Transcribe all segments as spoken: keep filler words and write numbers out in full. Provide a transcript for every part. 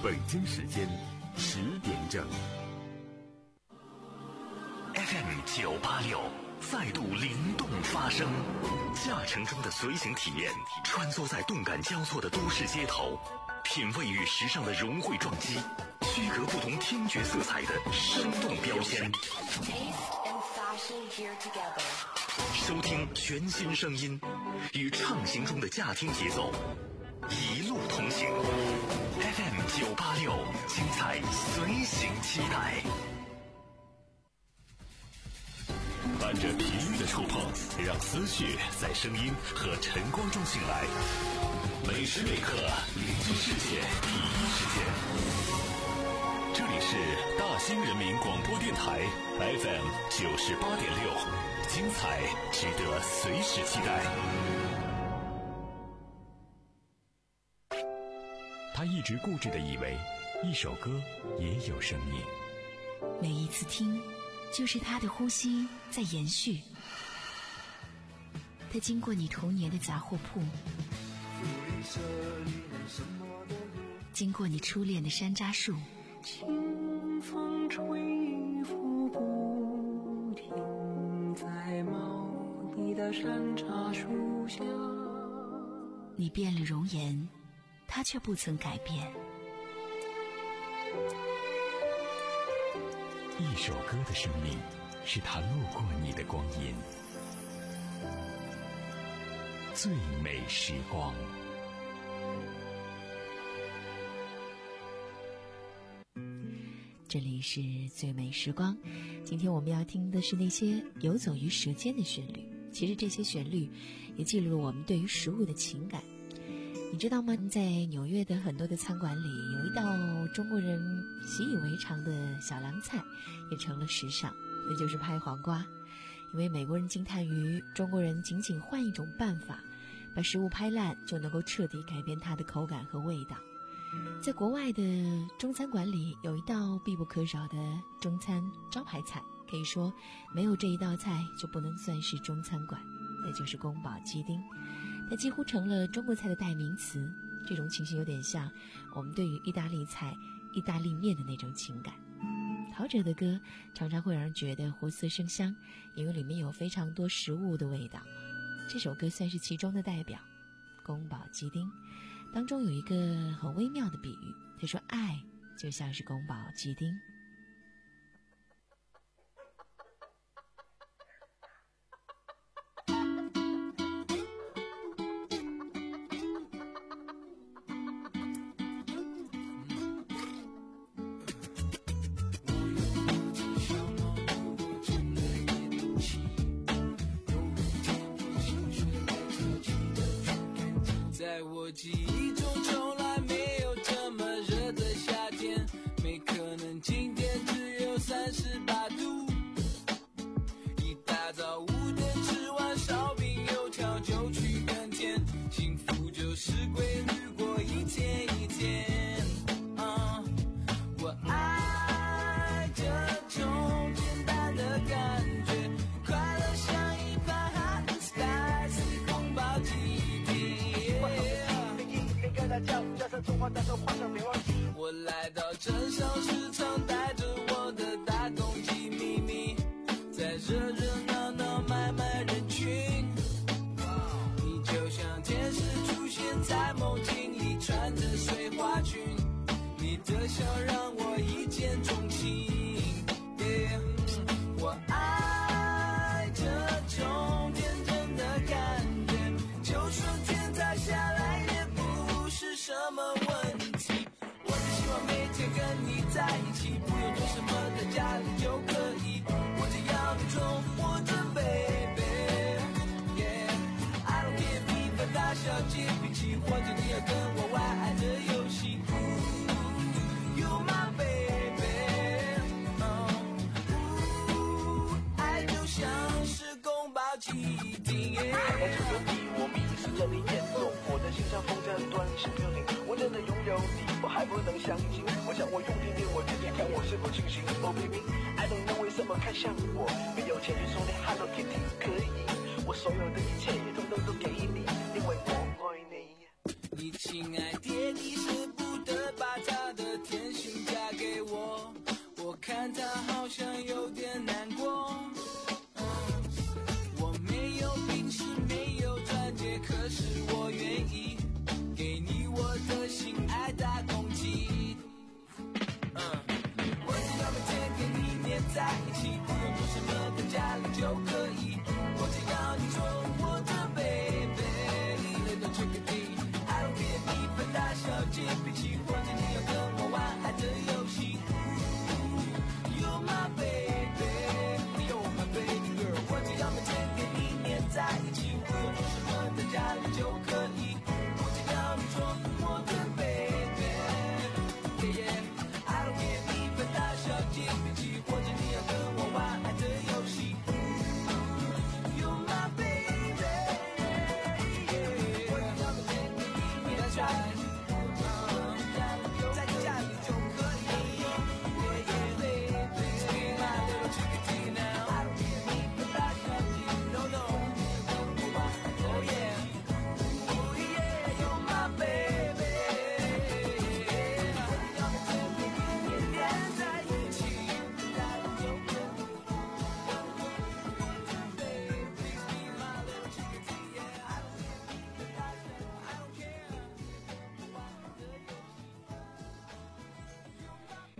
北京时间十点整。 F M 九八六再度灵动发声，驾乘中的随行体验，穿梭在动感交错的都市街头，品味与时尚的融汇撞击，区隔不同听觉色彩的生动标签。收听全新声音，与畅行中的驾听节奏，一路同行。F M 九八六，精彩随行期待。伴着频率的触碰，让思绪在声音和晨光中醒来。每时每刻，聆听世界第一时间。这里是大兴人民广播电台 F M 九十八点六，精彩值得随时期待。他一直固执地以为，一首歌也有生命。 每一次听，就是他的呼吸在延续。他经过你童年的杂货铺，经过你初恋的山楂树， 清风吹拂不停，在茂密的山楂树下。 你变了容颜，他却不曾改变。 一首歌的生命，是他路过你的光阴。最美时光。 这里是最美时光，今天我们要听的是那些游走于舌尖的旋律。其实这些旋律也记录了我们对于食物的情感。你知道吗？在纽约的很多的餐馆里，有一道中国人习以为常的小凉菜也成了时尚，那就是拍黄瓜。因为美国人惊叹于中国人仅仅换一种办法，把食物拍烂就能够彻底改变它的口感和味道。在国外的中餐馆里，有一道必不可少的中餐招牌菜，可以说没有这一道菜就不能算是中餐馆，那就是宫保鸡丁。它几乎成了中国菜的代名词。这种情形有点像我们对于意大利菜、意大利面的那种情感。陶喆的歌常常会让人觉得活色生香，因为里面有非常多食物的味道。这首歌算是其中的代表，宫保鸡丁当中有一个很微妙的比喻，他说爱就像是宫保鸡丁。 在我记忆中从来没有这么热的夏天，没可能今天只有三十八度。一大早五点吃完烧饼油条就去耕田，幸福就是规律过一天一天。啊、我爱这种简单的感觉，快乐像一盘 hot and spicy 宫保鸡丁。我来到镇上市场，带着我的大公鸡秘密，在热热闹闹买卖人群。你就像天使出现在梦境里，穿着碎花裙，你的笑让我一见钟情。Yeah, 我爱这种天真的感觉，就算天塌下来也不是什么问题。我只希望每天跟你在一起，不用做什么在家里就可以，我只要你做我的 baby。 Yeah, I don't care 比分大小接地气，或者你要跟我玩爱的游戏。 Ooh, you're my baby。 Oh, ooh, 爱就像是宫保鸡丁。 看到这个你，我迷失了你眼中，我的心像风筝断线飘零，我真的拥有你，我还不能相信。我想我用力点我自己，看我是否清醒。Oh baby, I don't know 为什么看向我，没有钱去说你 Hello Kitty 可以，我所有的一切也统统都给你，因为我爱你。 你亲爱爹，你舍不得把他的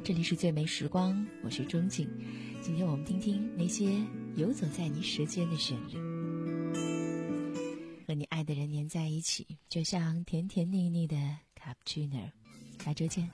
这里是最美时光，我是钟静。今天我们听听那些游走在你舌尖的旋律，和你爱的人黏在一起，就像甜甜腻腻的 cappuccino。 下周见。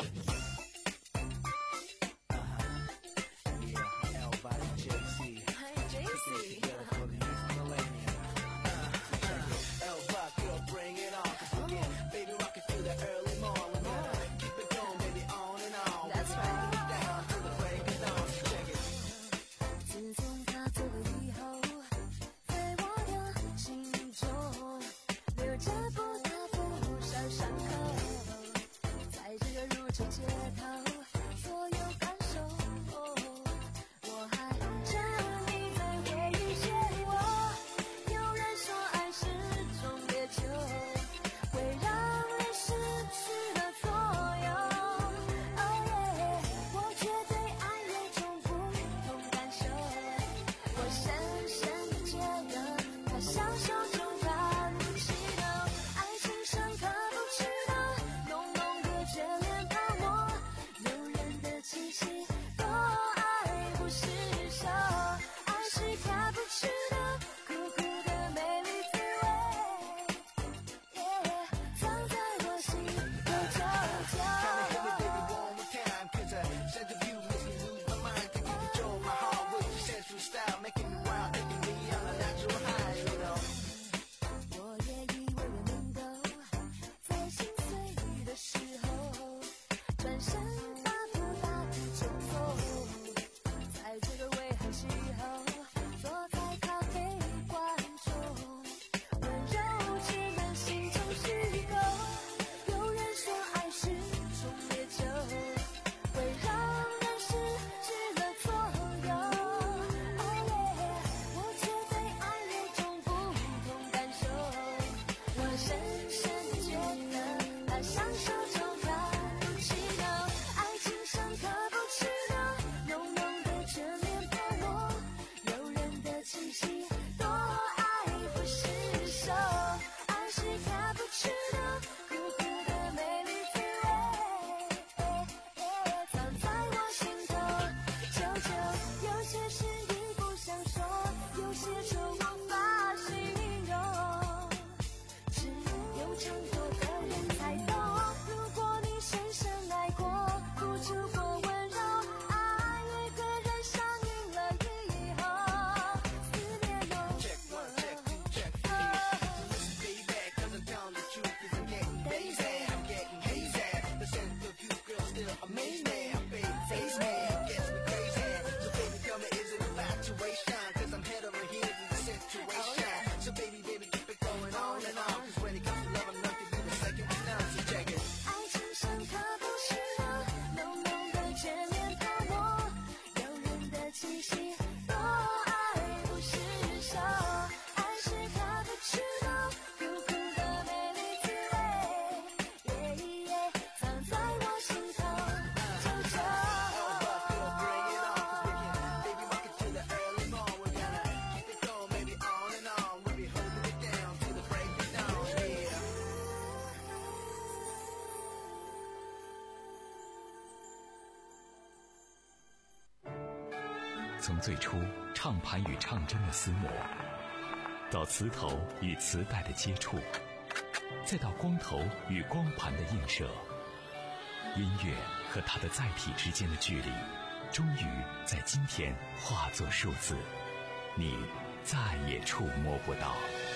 从最初唱盘与唱针的厮磨，到磁头与磁带的接触，再到光头与光盘的映射，音乐和它的载体之间的距离，终于在今天化作数字，你再也触摸不到。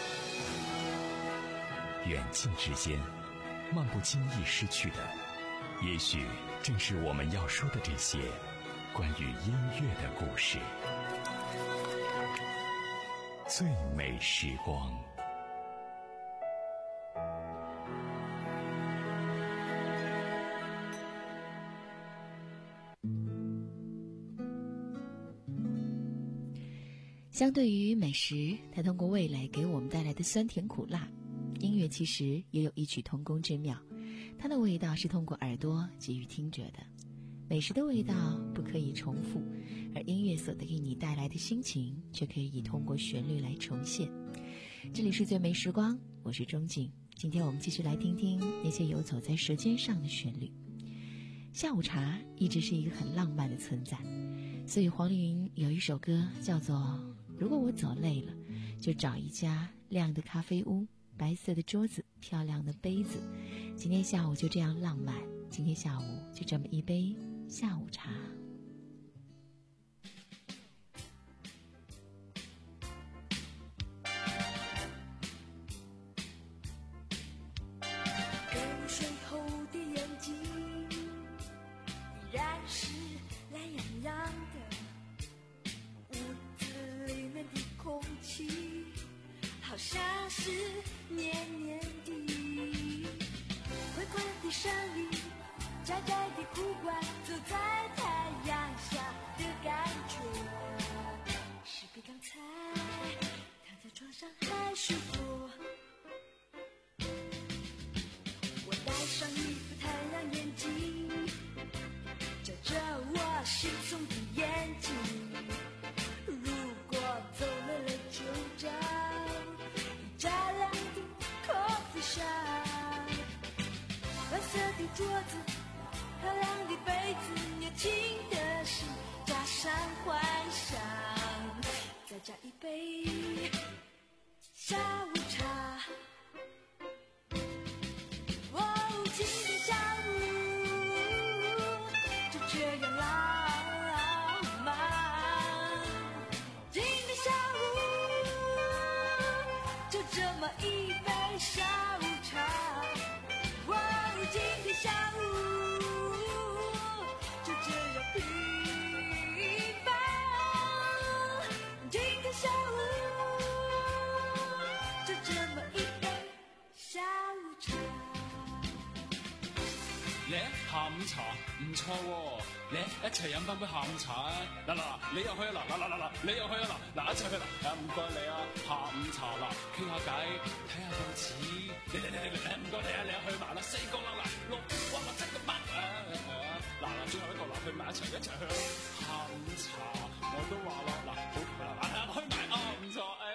远近之间，漫不经意失去的，也许正是我们要说的这些关于音乐的故事。最美时光。 相对于美食，它通过味蕾给我们带来的酸甜苦辣，音乐其实也有异曲同工之妙。它的味道是通过耳朵给予听者的，美食的味道不可以重复，而音乐所给你带来的心情却可以通过旋律来重现。这里是最美时光，我是钟景。今天我们继续来听听那些游走在舌尖上的旋律。 下午茶一直是一个很浪漫的存在，所以黄丽云有一首歌叫做《如果我走累了，就找一家亮的咖啡屋，白色的桌子，漂亮的杯子，今天下午就这样浪漫，今天下午就这么一杯下午茶》。 好像是年年的灰灰的山里，窄窄的湖畔，走在太阳下的感觉，是比刚才躺在床上还舒服。我戴上一副太阳眼镜，遮着我惺忪的眼睛，如果走累了就找照亮的咖啡沙，白色的桌子，漂亮的杯子，年轻的心加上幻想，再加一杯下午茶。哦，今天下午就这样浪漫，今天下午就这么一杯下午茶，哦，今天下午就这样平凡，今天下午就这么一杯下午茶。 咧下午茶唔錯喎，咧一齊飲翻杯下午茶啊！嗱嗱嗱，你又去啊！嗱嗱嗱嗱嗱，你又去啊！嗱嗱一齊去啦！啊唔該你啊，下午茶啦，傾下偈，睇下報紙，嚟嚟嚟嚟嚟，唔該你啊，你又去埋啦，四個啦嗱，六哇哇真個乜啊！嗱嗱最後一個嗱，去埋一齊一齊去下午茶，我都話啦嗱，好啦嗱，去埋啊唔錯誒。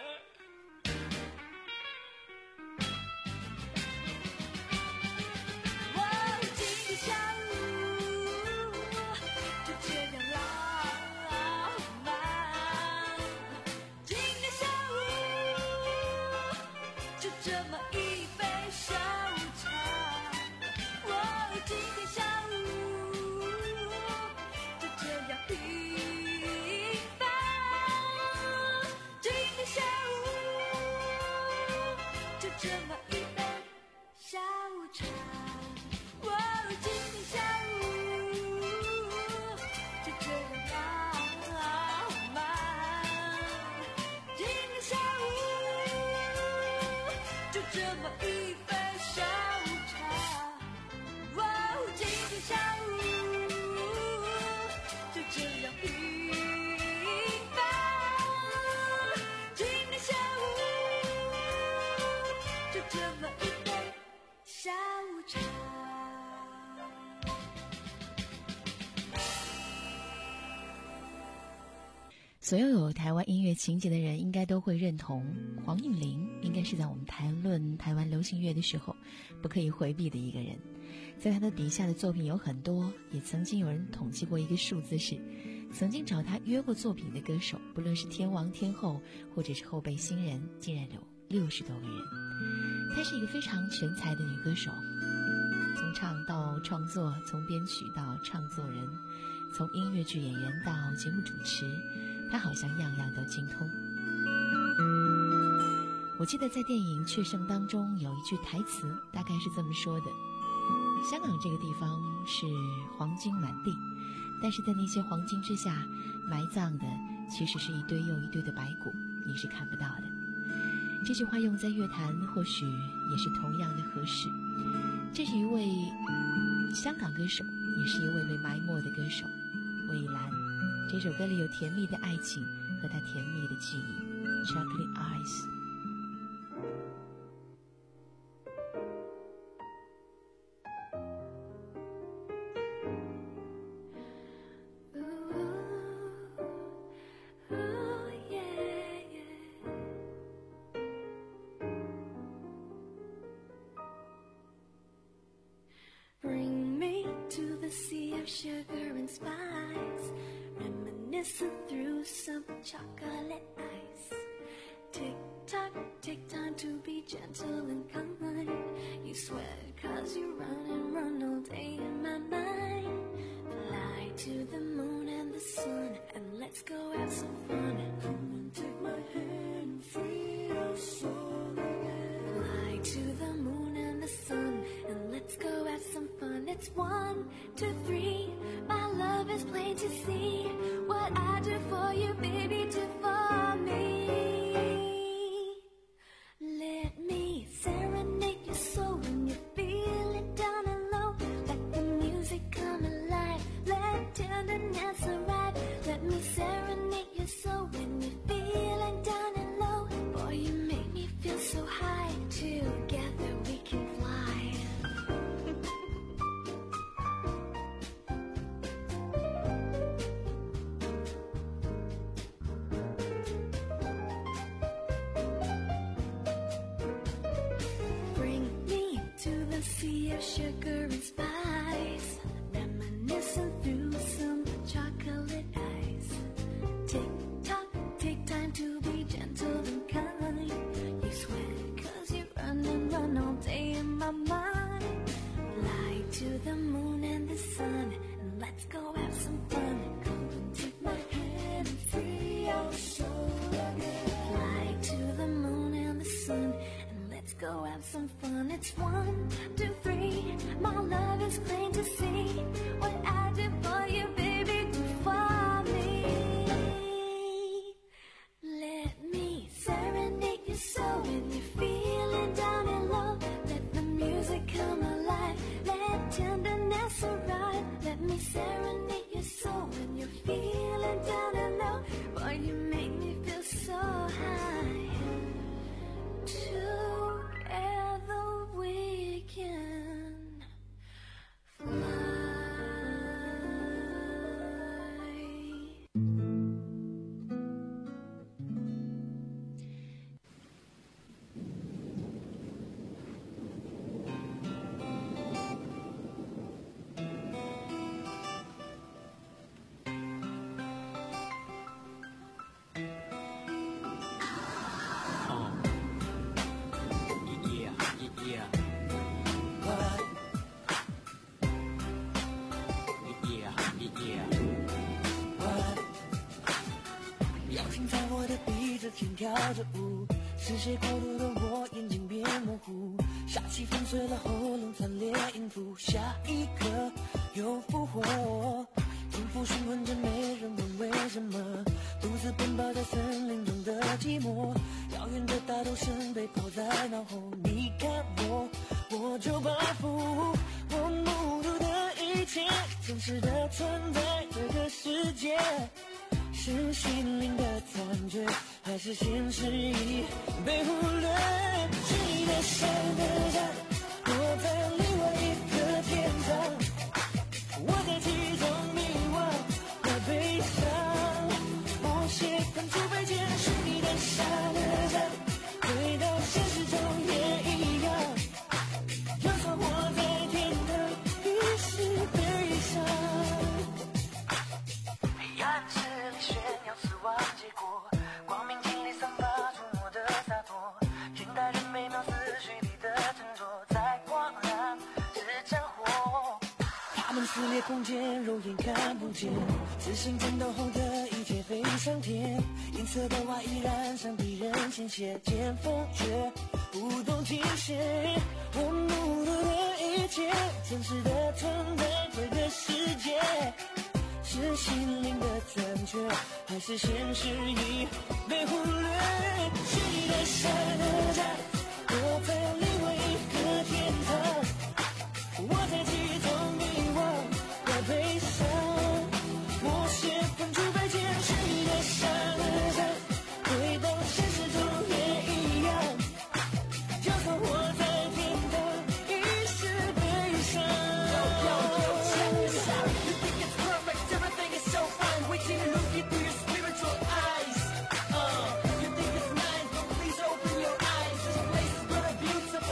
所有有台湾音乐情节的人应该都会认同，黄韵玲应该是在我们谈论台湾流行乐的时候不可以回避的一个人。在他的笔下的作品有很多，也曾经有人统计过一个数字，是曾经找他约过作品的歌手，不论是天王天后或者是后辈新人，竟然有六十多个人。她是一个非常全才的女歌手，从唱到创作，从编曲到唱作人，从音乐剧演员到节目主持，她好像样样都精通。我记得在电影《雀圣》当中有一句台词，大概是这么说的：香港这个地方是黄金满地，但是在那些黄金之下埋葬的其实是一堆又一堆的白骨，你是看不到的。这句话用在乐坛或许也是同样的合适。这是一位香港歌手，也是一位被埋没的歌手，魏兰。这首歌里有甜蜜的爱情和她甜蜜的记忆， Chocolate Eyes。 Bring me to the sea, reminiscing through some chocolate ice. Tick tock, take time to be gentle and kind. You sweat cause you run and run all day in my mind. Fly to the moon and the sun and let's go have some fun. Come and take my hand and free our soul again. Fly to the moon and the sun and let's go have some fun. It's one, two, three. My love is plain to see. What I do for you, baby, do for me. Let me serenade your soul when you feel it down and low. Let the music come alive. Let tenderness arrive. Let me serenade your soul when you're feeling down and low. Boy, you make me feel so high. Together we can fly. Bring me to the sea of sugar and spice. Reminiscing through some chocolate ice. Tick tock, take time to be gentle and kind. You sweat cause you run and run all day in my mind. Fly to the moon and the sun and let's go have some fun. Come and take my hand and free our soul again. Fly to the moon and the sun and let's go have some fun. It's one, two, three. My love is plain to see. What I do for you, baby, do for me. Let me serenade your soul when you're feeling down and low. Let the music come alive. Let tenderness arrive. Let me serenade your soul when you're feeling down and low. Boy, you make me feel so high. Together we can fly. 天跳着舞，视线过度的我眼睛变模糊，杀气粉碎了喉咙，惨烈音符，下一刻又复活，重复循环着，没人问为什么，独自奔跑在森林中的寂寞，遥远的大头声被抛在脑后，你看我，我就报复，我目睹的一切，真实的存在这个世界。是心灵的错觉，还是现实已被忽略？是你的山的山，我在另外一个天堂，我在其中迷惘和悲伤。某些分出被见，是你的山的山，回到现实中也一样。就算我在天堂，已是悲伤。黑暗势力炫耀死亡结果，光明尽力散发出我的洒脱，现代人美妙思绪里的沉着，在光亮是战火。他们撕裂空间，肉眼看不见，自信战斗后的一切飞上天，银色的花依然像敌人鲜血，剑锋却不懂停歇。我目睹的一切，真实的存在这个世界。是心灵的残缺，还是现实已被忽略？是你的山的山，我在另外一个天堂，我在其中迷惘和悲伤。某些分出被见，是你的山的山，回到现实中也一样。就算我在天堂，已是悲伤。Wait till you look into your spiritual eyes. Uh, you think it's nice, but please open your eyes. This place is where the beautiful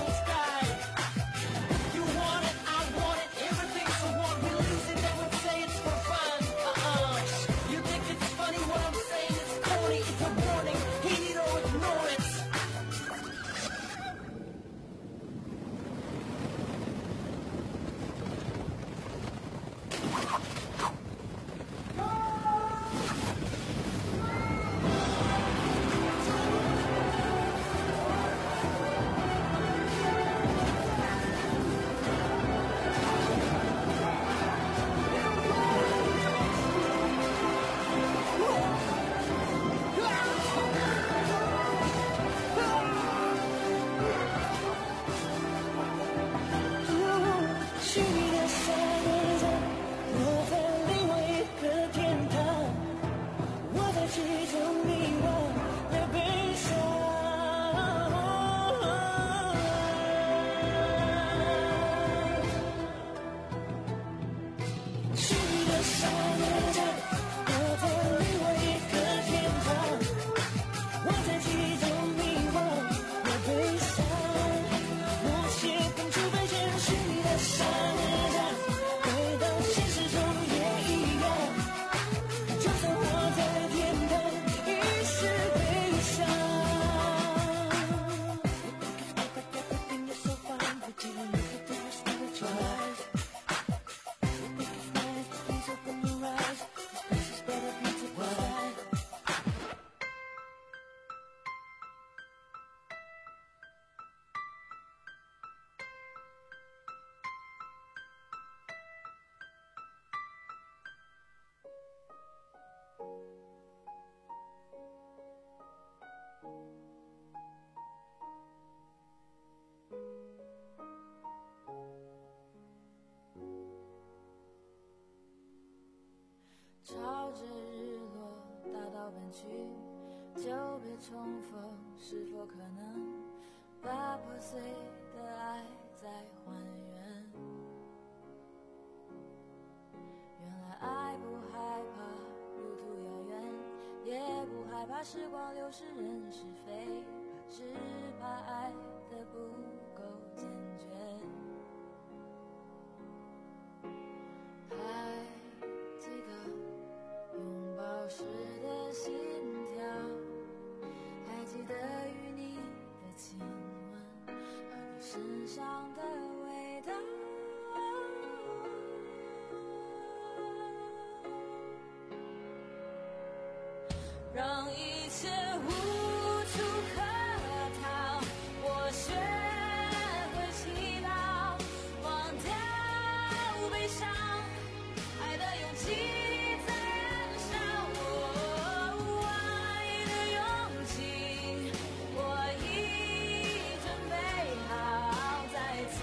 下一站，我在另外一个天堂，我在其中迷惘又悲伤。去你的下一站，我在另外一个天堂，我在其中迷惘又悲伤。那些当初被现实你的下一站，回到现实中也一样。就算我在天堂，已是悲伤。Everything is so fine, but you look at this with your eyes. Everything is nice, but please open your eyes. This place is better beautified. 朝着日落大道奔去，久别重逢，是否可能把破碎的爱再还原？原来爱不害怕路途遥远，也不害怕时光流逝人是非，怕只怕爱的不够坚决。还记得拥抱时的心跳，还记得与你的亲吻和你身上的味道。让一切无处可逃，我学会祈祷，忘掉悲伤，爱的勇气在燃烧。哦，爱的勇气，我已准备好再次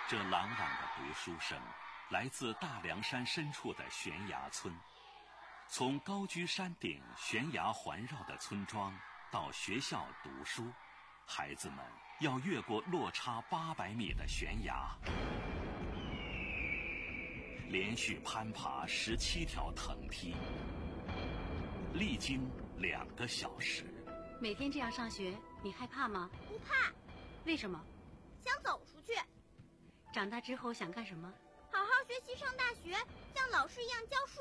这朗朗的读书声来自大凉山深处的悬崖村。从高居山顶悬崖环绕的村庄到学校读书，孩子们要越过落差八百米的悬崖，连续攀爬十七条藤梯，历经两个小时。 每天这样上学，你害怕吗？ 不怕。 为什么？ 想走出去。 长大之后想干什么？ 好好学习，上大学，像老师一样教书。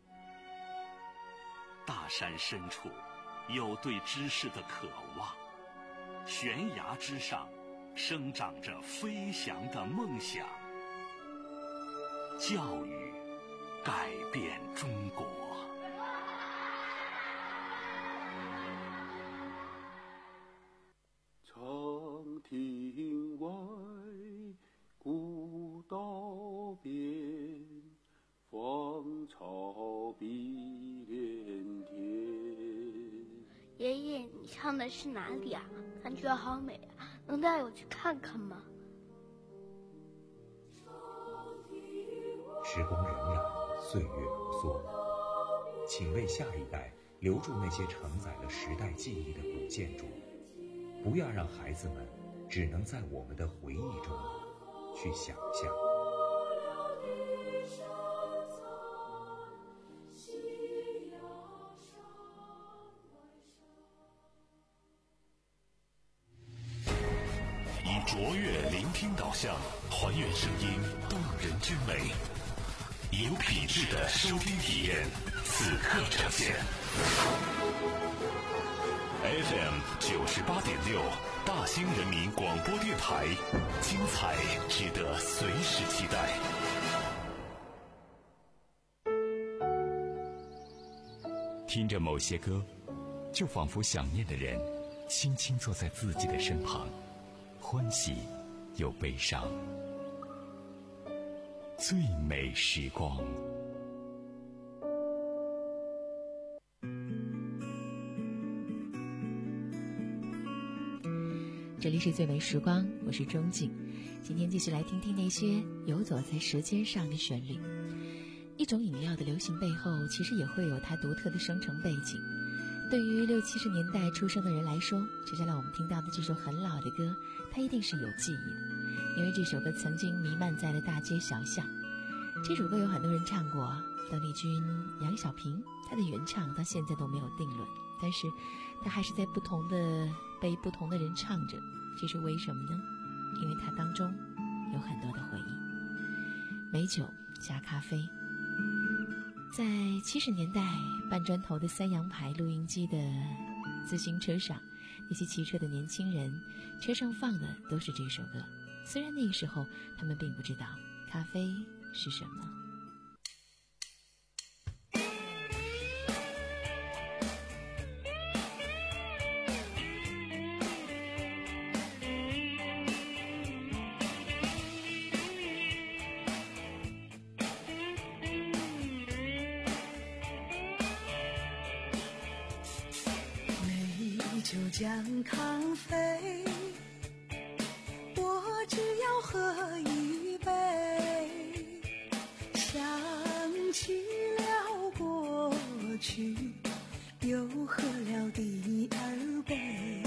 大山深处有对知识的渴望，悬崖之上生长着飞翔的梦想。教育改变中国。 长亭外，古道边，芳草碧连天。 爷爷，你唱的是哪里啊？感觉好美啊，能带我去看看吗？ 时光荏苒，岁月如梭，请为下一代留住那些承载了时代记忆的古建筑，不要让孩子们只能在我们的回忆中去想象。 以卓越聆听导向，还原声音动人之美，有品质的收听体验，此刻呈现。F M 九十八点六，大兴人民广播电台，精彩值得随时期待。 听着某些歌，就仿佛想念的人轻轻坐在自己的身旁，欢喜又悲伤。最美时光。 这里是最美时光，我是钟静。今天继续来听听那些游走在舌尖上的旋律。一种饮料的流行背后，其实也会有它独特的生成背景。对于六七十年代出生的人来说，接下来我们听到的这首很老的歌，它一定是有记忆的，因为这首歌曾经弥漫在了大街小巷。这首歌有很多人唱过，邓丽君、杨小萍，她的原唱到现在都没有定论，但是她还是在不同的被不同的人唱着，这是为什么呢？因为它当中有很多的回忆。美酒加咖啡。在七十年代，半砖头的三洋牌录音机的自行车上，那些骑车的年轻人车上放的都是这首歌。虽然那个时候他们并不知道咖啡是什么。 就将咖啡，我只要喝一杯，想起了过去，又喝了第二杯。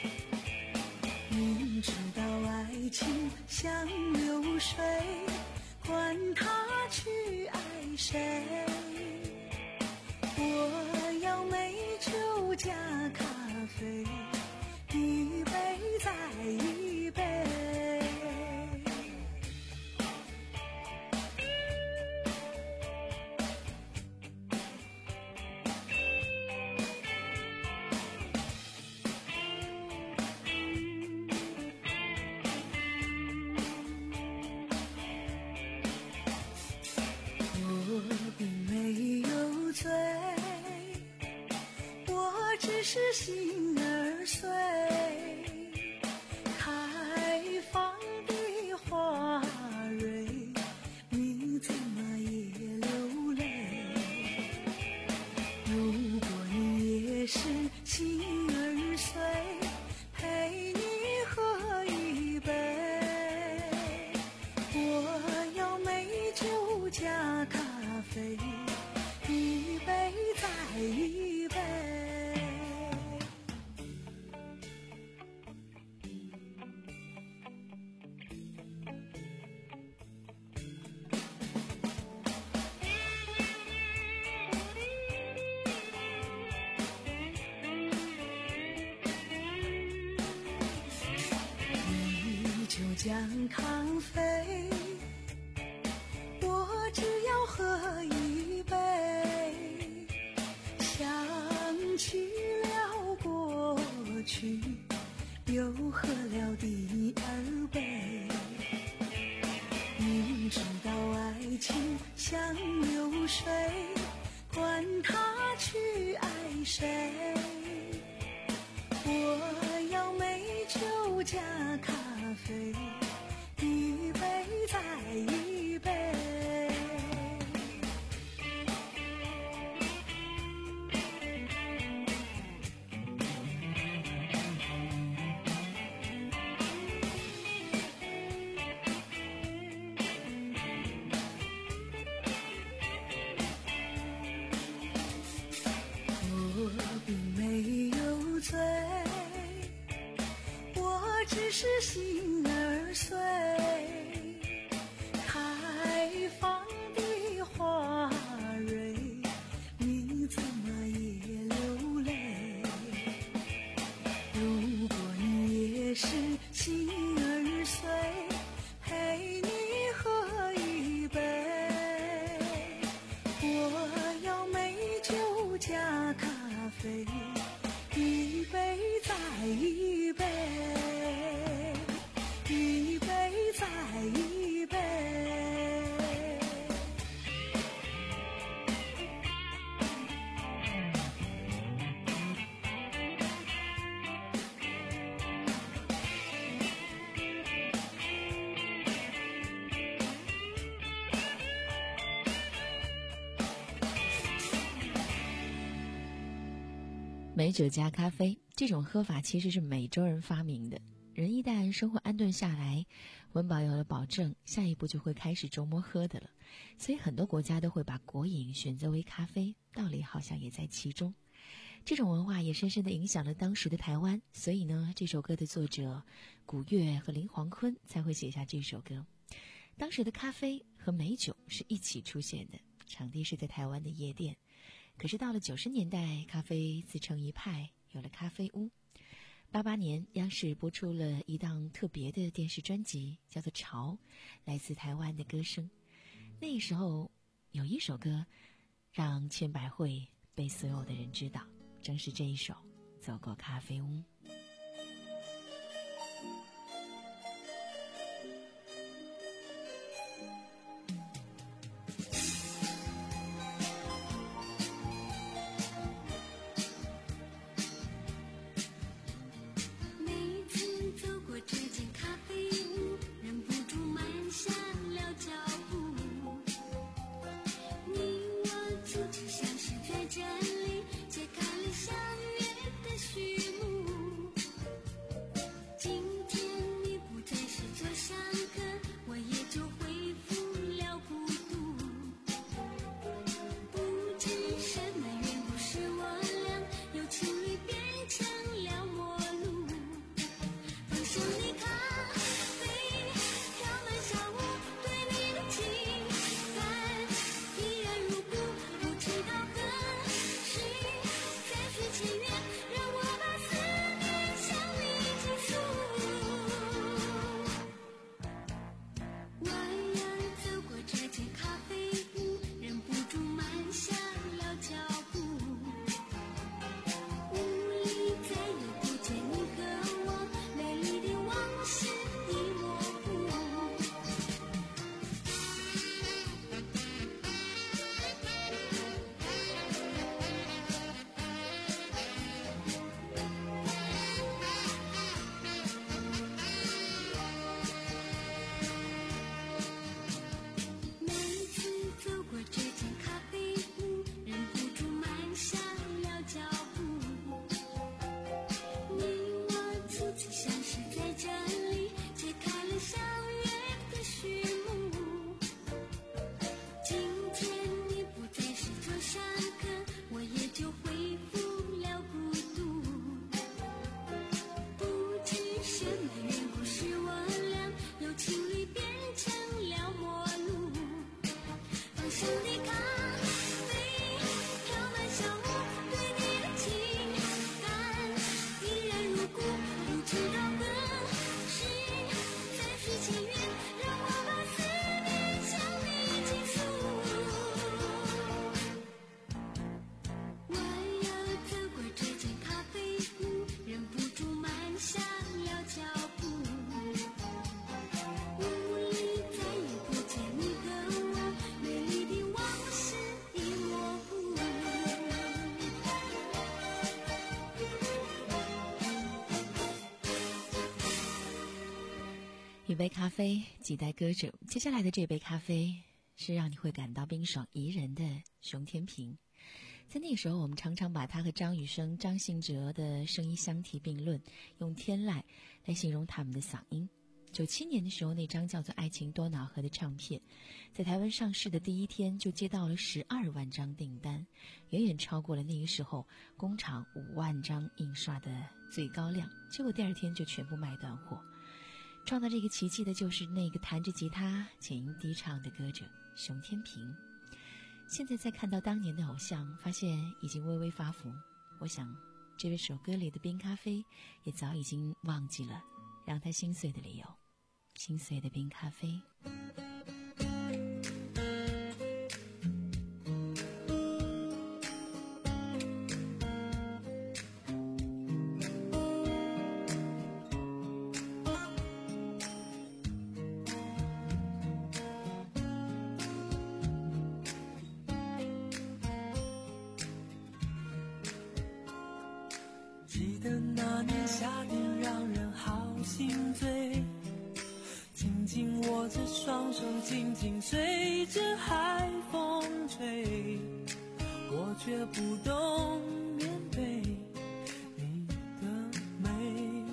明知道爱情像流水，管他去爱谁，我要美酒加咖啡，一杯再一杯。我并没有醉，我只是心儿碎，开放的花蕊，你怎么也流泪？如果你也是心儿碎，陪你喝一杯， 讲咖啡，我只要喝一杯，想起了过去，又喝了第二杯。明知道爱情像流水，管他去爱谁，我要美酒加咖啡，一杯再一杯。我并没有醉，我只是心儿碎，开放的花蕊，你怎么也流泪？如果你也是心儿碎，陪你喝一杯，我要美酒加咖啡，一杯再一杯，一杯再一杯。 美酒加咖啡这种喝法其实是美洲人发明的。人一旦生活安顿下来，温饱有了保证，下一步就会开始周末喝的了。所以很多国家都会把国饮选择为咖啡，道理好像也在其中。这种文化也深深地影响了当时的台湾，所以呢，这首歌的作者古月和林煌坤才会写下这首歌。当时的咖啡和美酒是一起出现的，场地是在台湾的夜店。可是到了九十年代，咖啡自成一派，有了咖啡屋。八八年，央视播出了一档特别的电视专辑，叫做《潮》，来自台湾的歌声。那时候有一首歌，让千百惠被所有的人知道，正是这一首《走过咖啡屋》。 像是在这里揭开了相约的序幕。 一杯咖啡，几代歌者。接下来的这杯咖啡是让你会感到冰爽宜人的熊天平。在那个时候，我们常常把他和张雨生、张信哲的声音相提并论，用天籁来形容他们的嗓音。九七年的时候，那张叫做《爱情多瑙河》的唱片，在台湾上市的第一天就接到了十二万张订单，远远超过了那个时候工厂五万张印刷的最高量。结果第二天就全部卖断货。创造这个奇迹的就是那个弹着吉他浅吟低唱的歌者熊天平。现在再看到当年的偶像，发现已经微微发福。我想这位首歌里的冰咖啡也早已经忘记了让他心碎的理由。心碎的冰咖啡。 记得那年夏天让人好心醉，紧紧握着双手，紧紧随着海风吹，我却不懂面对你的美，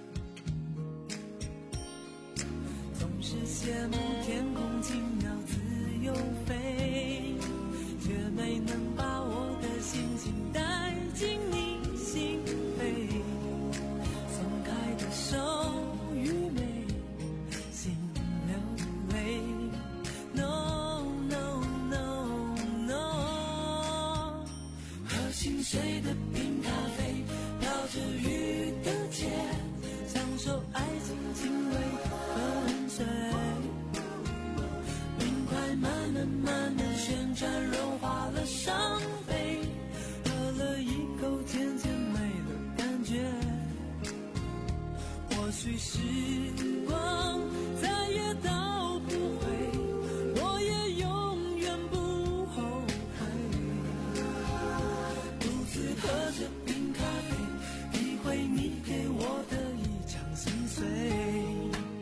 总是羡慕天空轻鸟自由飞，却没能把我的心情带进你心扉，松开的手愚昧，心流泪。No no no no， 喝心碎的冰咖啡，飘着雨的街，享受爱情轻微粉碎，冰块慢慢慢慢旋转，融化了伤悲，喝了一口渐渐没了感觉，或许时光再也倒不回，我也永远不后悔，独自喝着冰咖啡，体会你给我的一场心碎。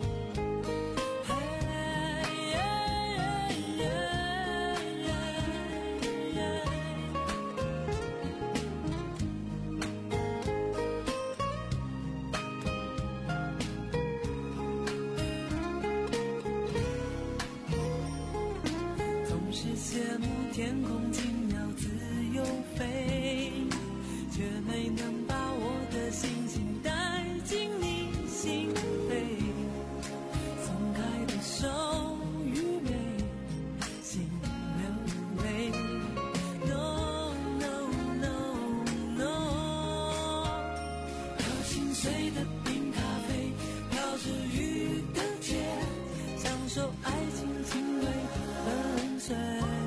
羡慕天空轻鸟自由飞，却没能把我的心情带进你心扉，松开的手愚昧，心流泪。 No no no no， 喝心碎的冰咖啡，飘着雨的街，享受爱情轻微的粉碎，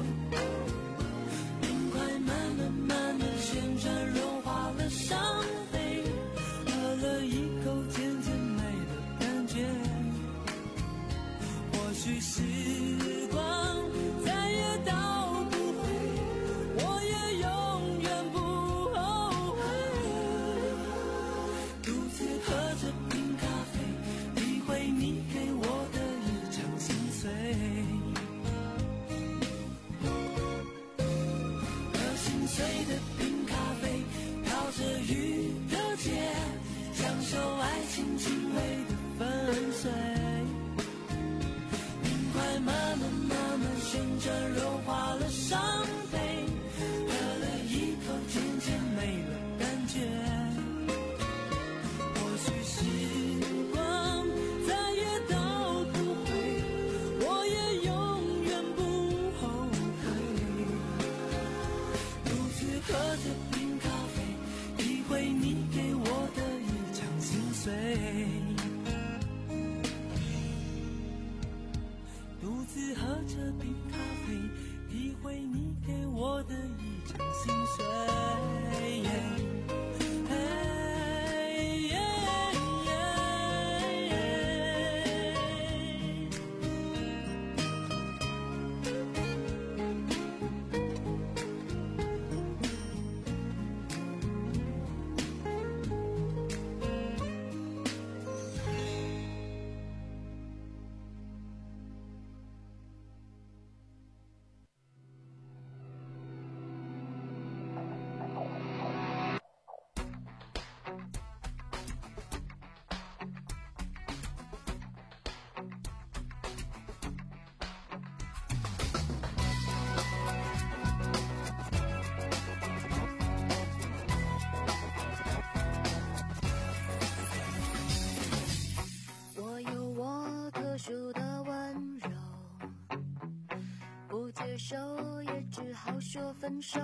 冰块慢慢慢慢旋转，融化了伤悲，喝了一口渐渐没了感觉，或许时光再也倒不回，我也永远不后悔，独自喝着冰咖啡，体会你给我的一场心碎。喝心碎的冰咖啡，飘着雨的街，享受爱情轻微的粉碎，冰块慢慢慢慢旋转，融化了伤悲，喝了一口渐渐没了感觉，或许时光再也倒不回，我也永远不后悔，独自喝着冰咖啡，体会你给我的一场心碎，独自喝着冰咖啡，体会你给我的一场心碎。 手，也只好说分手。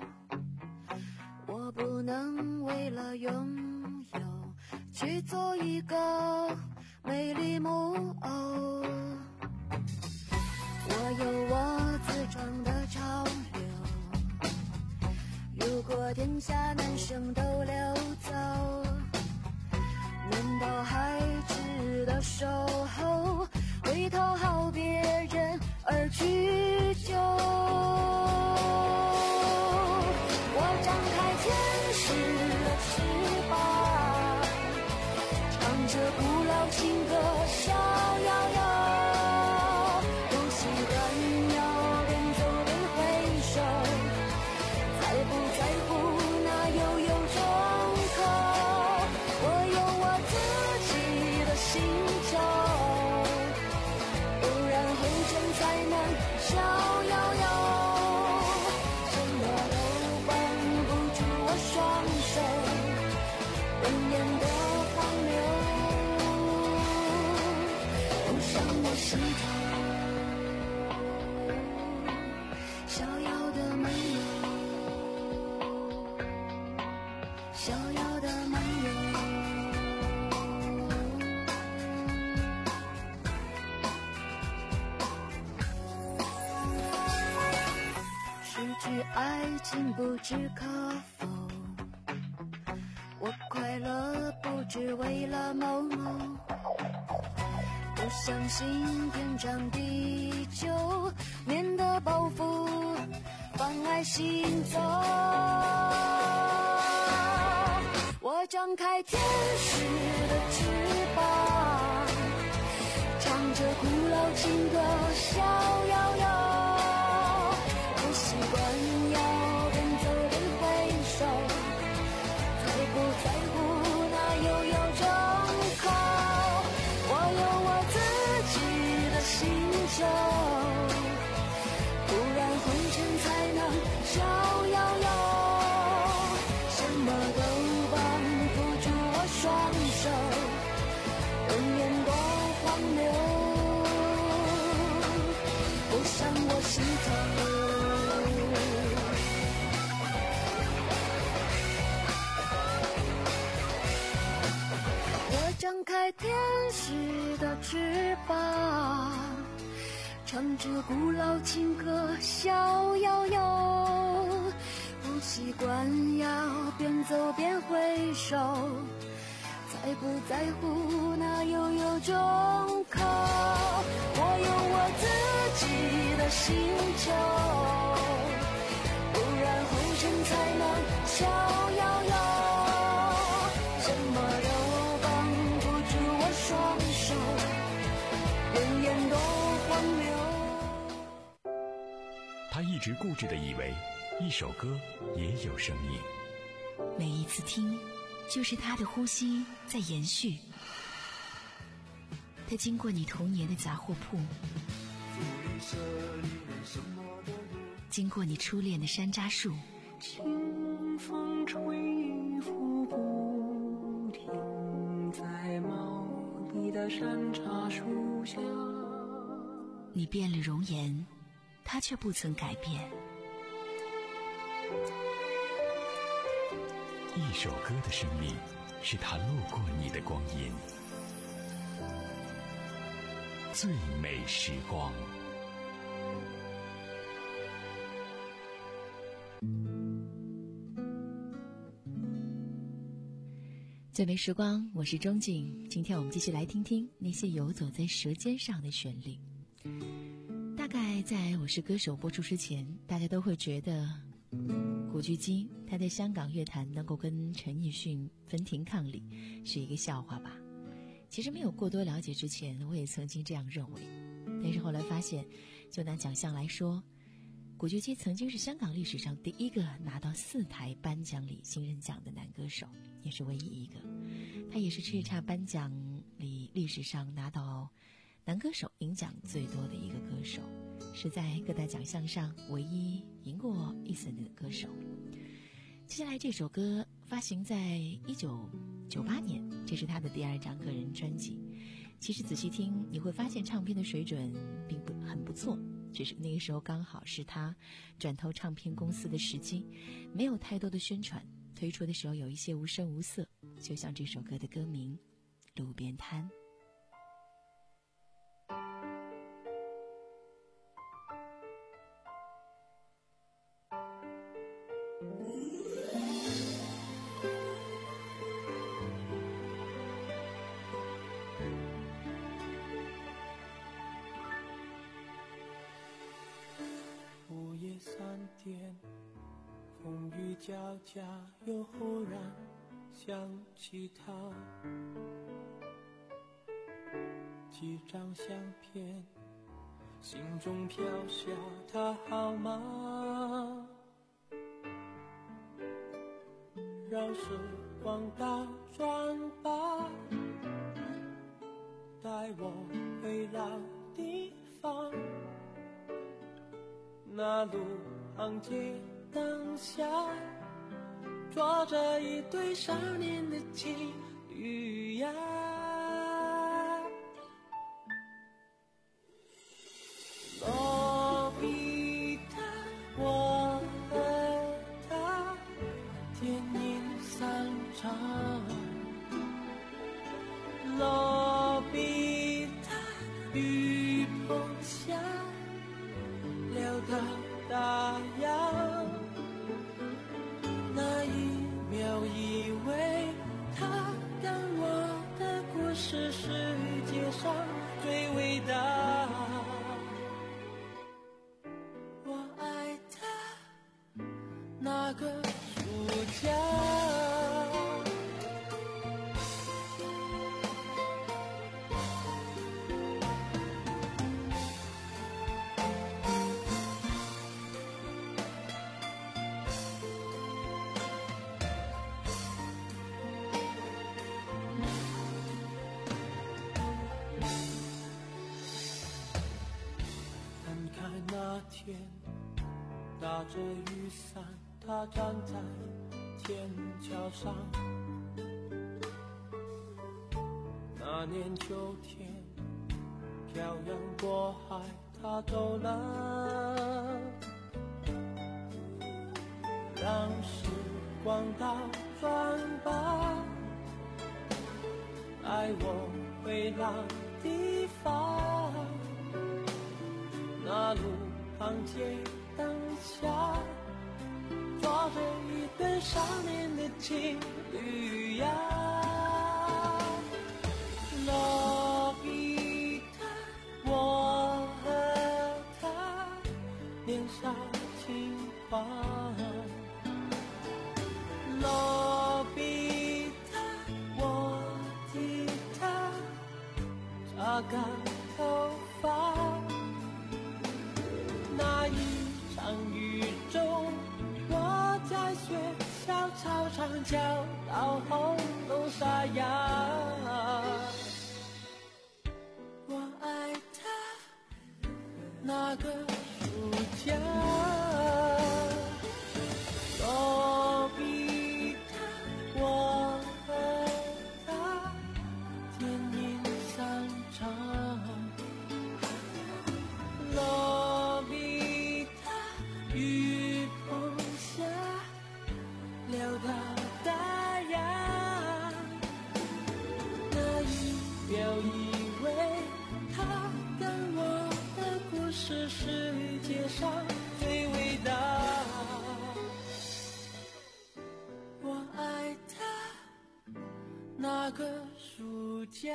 我不能为了拥有去做一个美丽木偶。我有我自创的潮流，如果天下男生都溜走，难道还值得守候，为讨好别人而去救？我张开天使的翅膀，唱着古老情歌，逍遥游。不习惯要边走边挥手，才不在乎那悠悠众口。我有我自己的星球，不然红尘才能逍遥游。什么都绑不住我双手，人言的荒谬，不想我心头。逍遥的漫游，逍遥的漫游。失去爱情不知可否，我快乐不只为了某某。不相信天长地久，免得包袱妨碍行走。我张开天使的翅膀，唱着古老情歌，逍遥游。不习惯要边走边挥手，才不在乎那悠悠众口。我有我自己的星球，不然红尘才能逍遥游。什么都绑不住我双手，人言多荒谬，不伤我心头。我张开天使的翅膀，唱着古老情歌，逍遥游。不习惯要边走边挥手，才不在乎那悠悠众口。我有我自己的星球，不然红尘才能逍遥游。什么都绑不住我双手，人言多荒谬。 他一直固执地以为一首歌也有生命， 每一次听就是他的呼吸在延续。他经过你童年的杂货铺，经过你初恋的山楂树， 清风吹拂不停，在茂密的山楂树下。 你变了容颜，他却不曾改变。 一首歌的生命是他路过你的光阴，最美时光。 最美时光，我是钟静。今天我们继续来听听那些游走在舌尖上的旋律。大概在我是歌手播出之前，大家都会觉得古巨基他在香港乐坛能够跟陈奕迅分庭抗礼是一个笑话吧。其实没有过多了解之前，我也曾经这样认为，但是后来发现，就拿奖项来说，古巨基曾经是香港历史上第一个拿到四台颁奖礼新人奖的男歌手，也是唯一一个。他也是叱咤颁奖里历史上拿到男歌手银奖最多的一个歌手，是在各大奖项上唯一赢过一次的歌手。接下来这首歌发行在一九九八年，这是他的第二张个人专辑。其实仔细听你会发现唱片的水准并不很不错， 只是那个时候刚好是他转投唱片公司的时机，没有太多的宣传，推出的时候有一些无声无色，就像这首歌的歌名《路边摊》。 午夜三点，风雨交加，又忽然想起他，几张相片，心中飘下他好吗？让时光倒转吧，带我回老地方，那路旁街灯下，坐着一对少年的情侣呀。罗比塔，我和他，电影散场。罗比塔，雨棚下，聊到大洋。那一秒以为他跟我的故事世界上最伟大，我爱他那个暑假。那天打着雨伞，他站在天桥上。那年秋天，漂洋过海，他走了。让时光倒转吧，带我回老地方。那路旁街灯下，坐着一对少年的情侣呀。罗比塔，我和他年少轻狂。罗比塔，我替他擦干头发。那一场雨中，我在学校操场教到喉咙沙哑。我爱他那个暑假。罗比塔，我和他电影散场。罗比塔，雨棚下，聊到大洋。那一秒以为他跟我的故事世界上最伟大，我爱他那个暑假。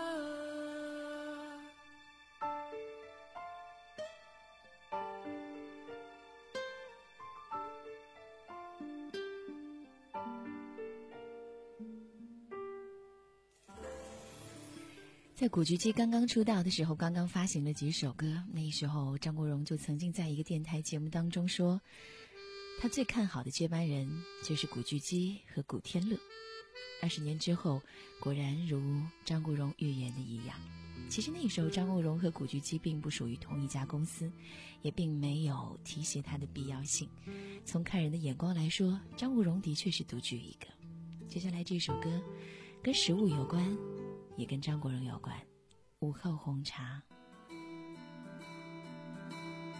在古巨基刚刚出道的时候，刚刚发行了几首歌，那时候张国荣就曾经在一个电台节目当中说，他最看好的接班人就是古巨基和古天乐。二十年之后，果然如张国荣预言的一样，其实那时候张国荣和古巨基并不属于同一家公司，也并没有提携他的必要性。从看人的眼光来说，张国荣的确是独具一格。接下来这首歌跟食物有关，也跟张国荣有关，午后红茶。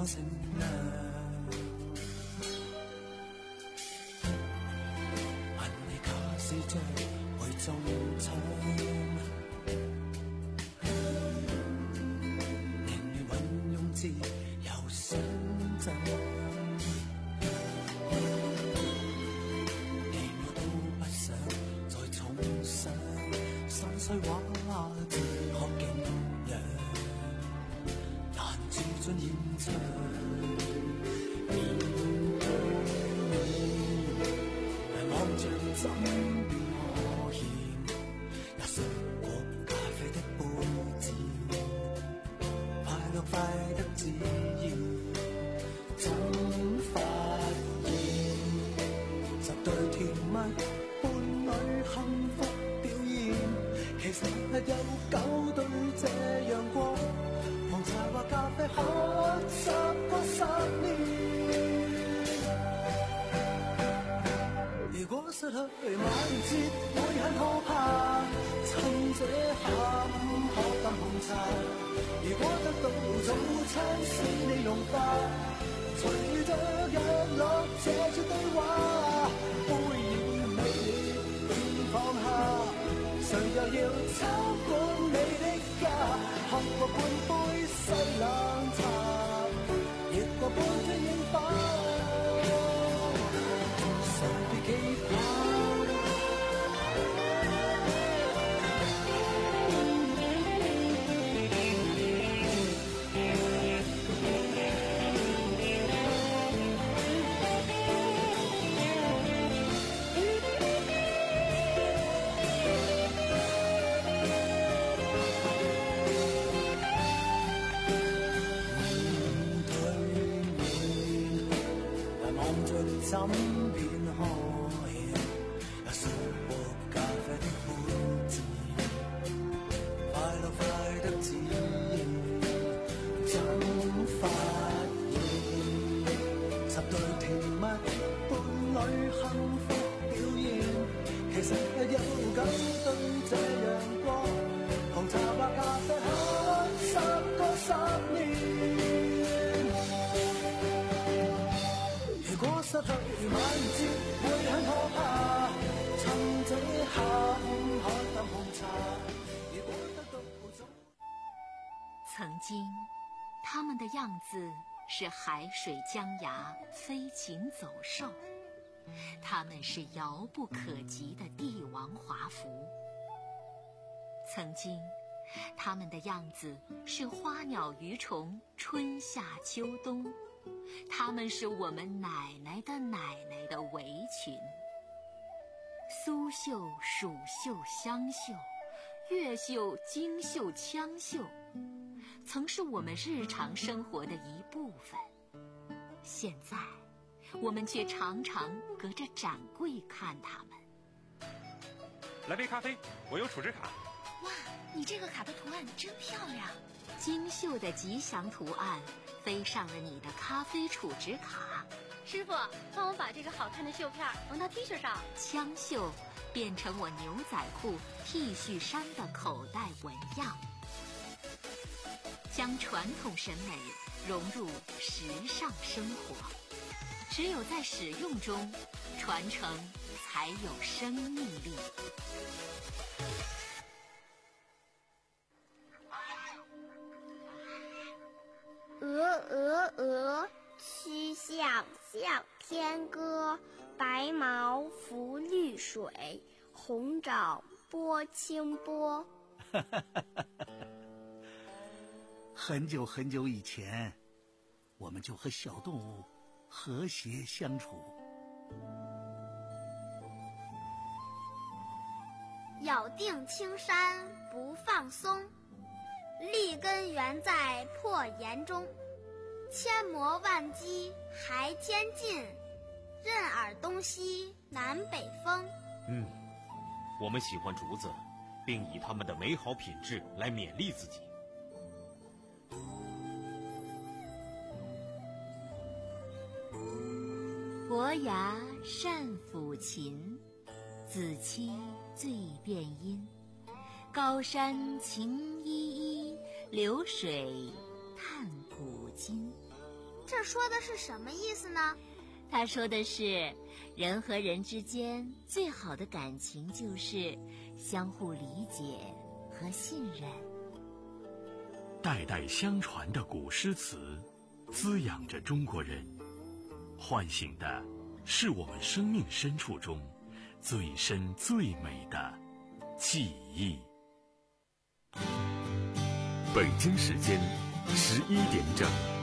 乘涼。問你假使將會中槍，令你運用自由想像。碎話自學敬仰，難照進現場。面對面，望着枕邊可現，也摔過咖啡的杯子，快樂快得自然，怎發現十對甜蜜伴侶幸福表現。其實有九對這樣過，紅茶或咖啡喝十個十年。如果失去晚節會很可怕，趁這下午喝啖紅茶。如果得到早餐使你融化，隨着日落這串對話，杯已美便放下。誰又要參觀你的家？喝過半杯西冷茶，越過半圈櫻花，誰別記掛？枕邊可現，也摔過咖啡的杯子，快樂快得自然，怎發現十對甜蜜伴侶幸福表現？其實有九對這樣過，紅茶或咖啡喝十個十年。如果失去晚節會很可怕，趁這下午喝啖紅茶。如果得到早。 曾經，他們的樣子是海水江崖、飛禽走獸，他們是遙不可及的帝王華服。曾經，他們的樣子是花鳥魚蟲、春夏秋冬。他們是我們奶奶的奶奶的圍裙，蘇繡、蜀繡、湘繡、越繡、京繡、羌繡，曾是我們日常生活的一部分。現在，我們卻常常隔着展櫃看他們。 來杯咖啡，我有儲值卡。 哇，你這個卡的圖案真漂亮！京繡的吉祥圖案飛上了你的咖啡儲值卡。 師傅，幫我把這個好看的繡片縫到 T 恤上。 羌繡變成我牛仔褲、T 恤衫的口袋紋樣，將傳統審美融入時尚生活。只有在使用中，傳承才有生命力。 鹅鹅鹅，曲项向天歌。白毛浮绿水，红掌拨清波。 很久很久以前，我们就和小动物和谐相处。 咬定青山不放松，立根原在破岩中。千磨万击还添劲，任尔东西南北风。 嗯，我们喜欢竹子，并以它们的美好品质来勉励自己。 伯牙善抚琴，子期醉便音。高山晴依依，流水叹古今。 这说的是什么意思呢？ 他说的是，人和人之间最好的感情就是相互理解和信任。 代代相传的古诗词，滋养着中国人，唤醒的是我们生命深处中最深最美的记忆。北京时间十一点整。